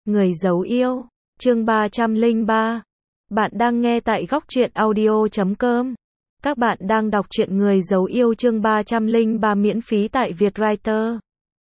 Người giấu yêu, chương 303. Bạn đang nghe tại góc truyện audio.com. Các bạn đang đọc truyện Người giấu yêu chương 303 miễn phí tại Vietwriter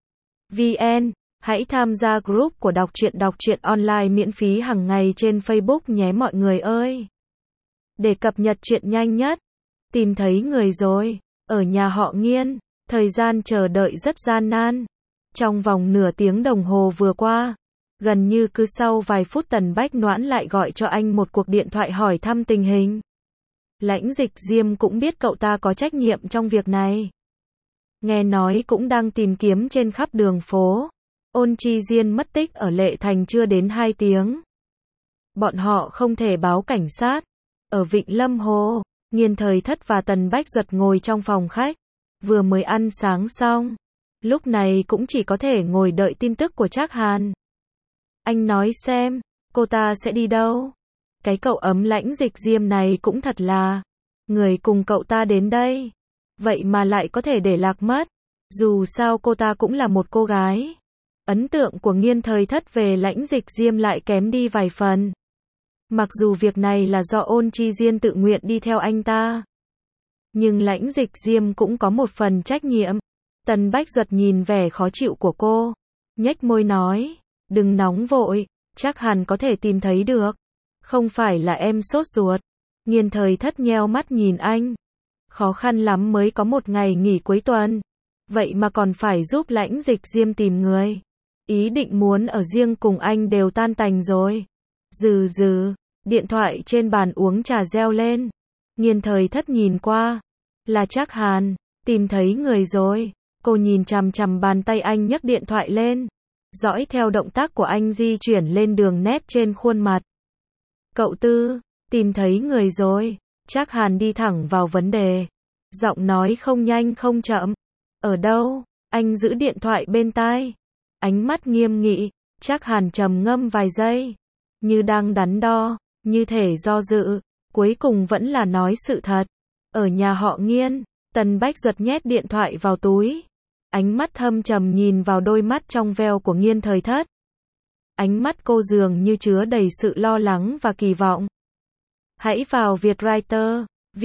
VN. Hãy tham gia group của đọc truyện online miễn phí hàng ngày trên Facebook nhé mọi người ơi. Để cập nhật truyện nhanh nhất. Tìm thấy người rồi, ở nhà họ Nghiên, thời gian chờ đợi rất gian nan. Trong vòng nửa tiếng đồng hồ vừa qua, gần như cứ sau vài phút Tần Bách Noãn lại gọi cho anh một cuộc điện thoại hỏi thăm tình hình. Lãnh Dịch Diêm cũng biết cậu ta có trách nhiệm trong việc này. Nghe nói cũng đang tìm kiếm trên khắp đường phố. Ôn Chi Diên mất tích ở Lệ Thành chưa đến 2 tiếng. Bọn họ không thể báo cảnh sát. Ở Vịnh Lâm Hồ, Nghiên Thời Thất và Tần Bách Duật ngồi trong phòng khách. Vừa mới ăn sáng xong. Lúc này cũng chỉ có thể ngồi đợi tin tức của Trác Hàn. Anh nói xem, cô ta sẽ đi đâu? Cái cậu ấm Lãnh Dịch Diêm này cũng thật là. Người cùng cậu ta đến đây. Vậy mà lại có thể để lạc mất. Dù sao cô ta cũng là một cô gái. Ấn tượng của Nghiên Thời Thất về Lãnh Dịch Diêm lại kém đi vài phần. Mặc dù việc này là do Ôn Chi Diên tự nguyện đi theo anh ta. Nhưng Lãnh Dịch Diêm cũng có một phần trách nhiệm. Tần Bách Duật nhìn vẻ khó chịu của cô. Nhếch môi nói. Đừng nóng vội, chắc hẳn có thể tìm thấy được. Không phải là em sốt ruột. Nghiên Thời Thất nheo mắt nhìn anh. Khó khăn lắm mới có một ngày nghỉ cuối tuần. Vậy mà còn phải giúp Lãnh Dịch Diêm tìm người. Ý định muốn ở riêng cùng anh đều tan tành rồi. Điện thoại trên bàn uống trà reo lên. Nghiên Thời Thất nhìn qua. Là Trác Hàn, tìm thấy người rồi. Cô nhìn chằm chằm bàn tay anh nhấc điện thoại lên. Dõi theo động tác của anh di chuyển lên đường nét trên khuôn mặt. Cậu Tư, tìm thấy người rồi. Trác Hàn đi thẳng vào vấn đề. Giọng nói không nhanh không chậm. Ở đâu? Anh giữ điện thoại bên tai. Ánh mắt nghiêm nghị. Trác Hàn trầm ngâm vài giây. Như đang đắn đo, như thể do dự. Cuối cùng vẫn là nói sự thật. Ở nhà họ Nghiên. Tần Bách Duật nhét điện thoại vào túi. Ánh mắt thâm trầm nhìn vào đôi mắt trong veo của Nghiên Thời Thất. Ánh mắt cô dường như chứa đầy sự lo lắng và kỳ vọng. Hãy vào Vietwriter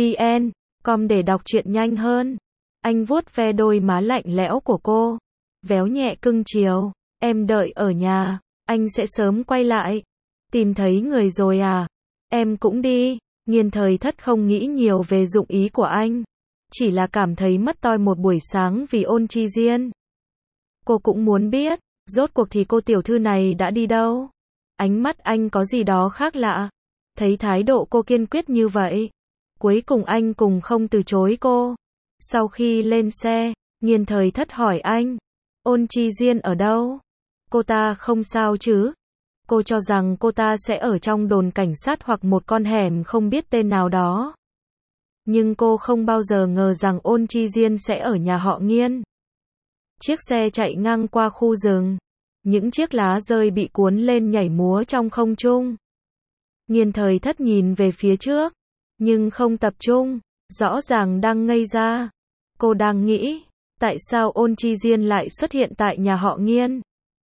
VN.com để đọc truyện nhanh hơn. Anh vuốt ve đôi má lạnh lẽo của cô. Véo nhẹ cưng chiều. Em đợi ở nhà. Anh sẽ sớm quay lại. Tìm thấy người rồi à? Em cũng đi. Nghiên Thời Thất không nghĩ nhiều về dụng ý của anh. Chỉ là cảm thấy mất toi một buổi sáng vì Ôn Chi Diên. Cô cũng muốn biết, rốt cuộc thì cô tiểu thư này đã đi đâu? Ánh mắt anh có gì đó khác lạ. Thấy thái độ cô kiên quyết như vậy. Cuối cùng anh cùng không từ chối cô. Sau khi lên xe, Nghiên Thời Thất hỏi anh. Ôn Chi Diên ở đâu? Cô ta không sao chứ? Cô cho rằng cô ta sẽ ở trong đồn cảnh sát hoặc một con hẻm không biết tên nào đó. Nhưng cô không bao giờ ngờ rằng Ôn Chi Diên sẽ ở nhà họ Nghiên. Chiếc xe chạy ngang qua khu rừng. Những chiếc lá rơi bị cuốn lên nhảy múa trong không trung. Nghiên Thời Thất nhìn về phía trước. Nhưng không tập trung. Rõ ràng đang ngây ra. Cô đang nghĩ. Tại sao Ôn Chi Diên lại xuất hiện tại nhà họ Nghiên?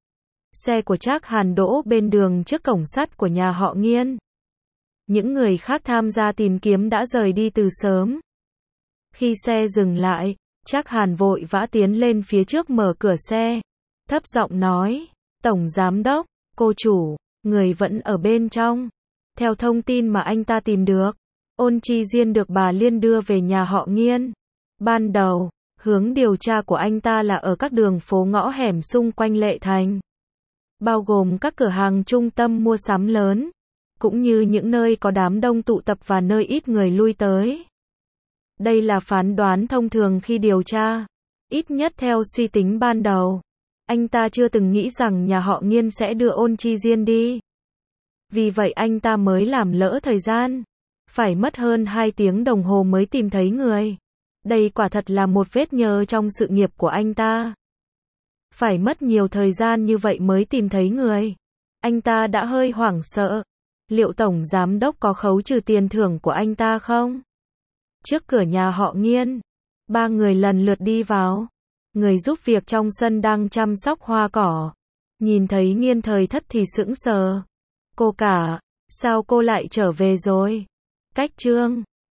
Xe của Trác Hàn đỗ bên đường trước cổng sắt của nhà họ Nghiên. Những người khác tham gia tìm kiếm đã rời đi từ sớm. Khi xe dừng lại, Trác Hàn vội vã tiến lên phía trước mở cửa xe. Thấp giọng nói, Tổng Giám Đốc, cô chủ, người vẫn ở bên trong. Theo thông tin mà anh ta tìm được, Ôn Chi Diên được bà Liên đưa về nhà họ Nghiên. Ban đầu, hướng điều tra của anh ta là ở các đường phố ngõ hẻm xung quanh Lệ Thành. Bao gồm các cửa hàng trung tâm mua sắm lớn. Cũng như những nơi có đám đông tụ tập và nơi ít người lui tới. Đây là phán đoán thông thường khi điều tra. Ít nhất theo suy tính ban đầu. Anh ta chưa từng nghĩ rằng nhà họ Nghiên sẽ đưa Ôn Chi Diên đi. Vì vậy anh ta mới làm lỡ thời gian. Phải mất hơn 2 tiếng đồng hồ mới tìm thấy người. Đây quả thật là một vết nhơ trong sự nghiệp của anh ta. Phải mất nhiều thời gian như vậy mới tìm thấy người. Anh ta đã hơi hoảng sợ. Liệu Tổng Giám Đốc có khấu trừ tiền thưởng của anh ta không? Trước cửa nhà họ Nghiên, 3 người lần lượt đi vào. Người giúp việc trong sân đang chăm sóc hoa cỏ. Nhìn thấy Nghiên Thời Thất thì sững sờ. Cô cả, sao cô lại trở về rồi? Cách chương